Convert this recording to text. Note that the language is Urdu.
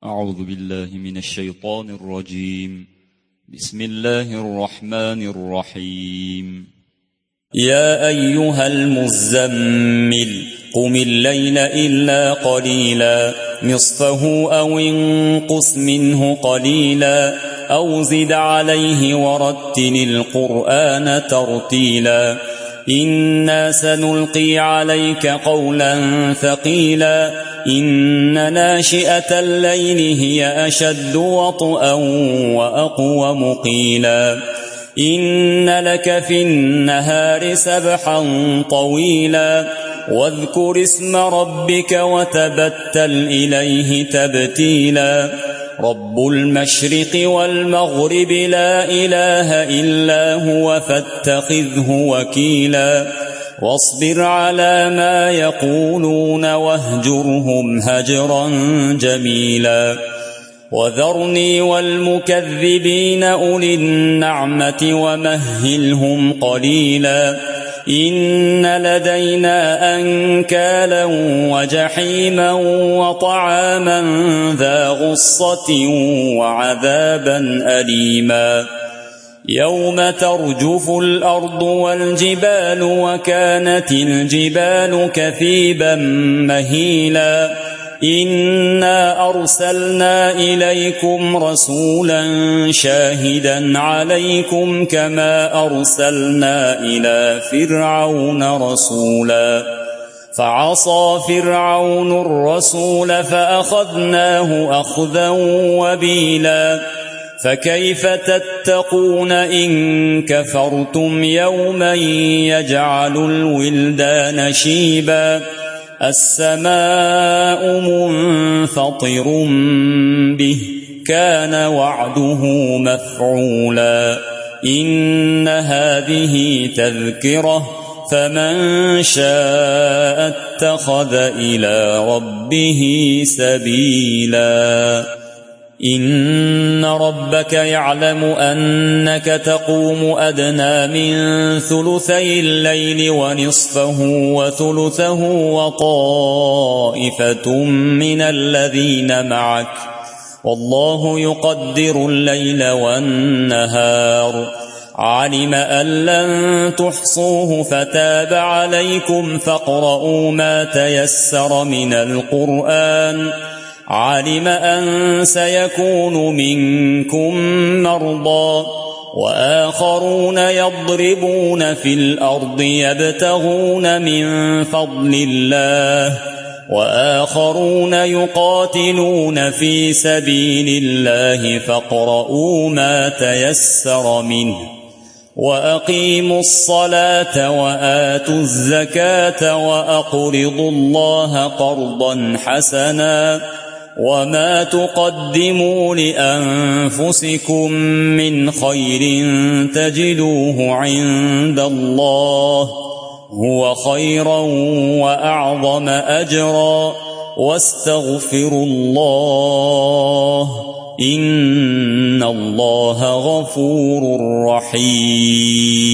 أعوذ بالله من الشيطان الرجيم. بسم الله الرحمن الرحيم. يا أيها المزمل قم الليل إلا قليلا نصفه أو انقص منه قليلا أو زد عليه ورتل القرآن ترتيلا إنا سنلقي عليك قولا ثقيلا إن ناشئة الليل هي أشد وطئا وأقوم قيلا إن لك في النهار سبحا طويلا واذكر اسم ربك وتبتل إليه تبتيلا رب المشرق والمغرب لا إله إلا هو فاتخذه وكيلا واصبر على ما يقولون واهجرهم هجرا جميلا وذرني والمكذبين أولي النعمة ومهلهم قليلا إن لدينا أنكالا وجحيما وطعاما ذا غصة وعذابا أليما يوم ترجف الأرض والجبال وكانت الجبال كثيبا مهيلا إنا أرسلنا إليكم رسولا شاهدا عليكم كما أرسلنا إلى فرعون رسولا فعصى فرعون الرسول فأخذناه أخذا وبيلا فكيف تتقون إن كفرتم يوما يجعل الولدان شيبا السماء منفطر به كان وعده مفعولا إن هذه تذكرة فمن شاء اتخذ إلى ربه سبيلا إن ربك يعلم أنك تقوم أدنى من ثلثي الليل ونصفه وثلثه وطائفة من الذين معك والله يقدر الليل والنهار علم أن لن تحصوه فتاب عليكم فاقرؤوا ما تيسر من القرآن علم أن سيكون منكم مرضى وآخرون يضربون في الأرض يبتغون من فضل الله وآخرون يقاتلون في سبيل الله فاقرؤوا ما تيسر منه وأقيموا الصلاة وآتوا الزكاة وأقرضوا الله قرضا حسنا وما تقدموا لأنفسكم من خير تجدوه عند الله هو خيرا وأعظم أجرا واستغفروا الله إن الله غفور رحيم.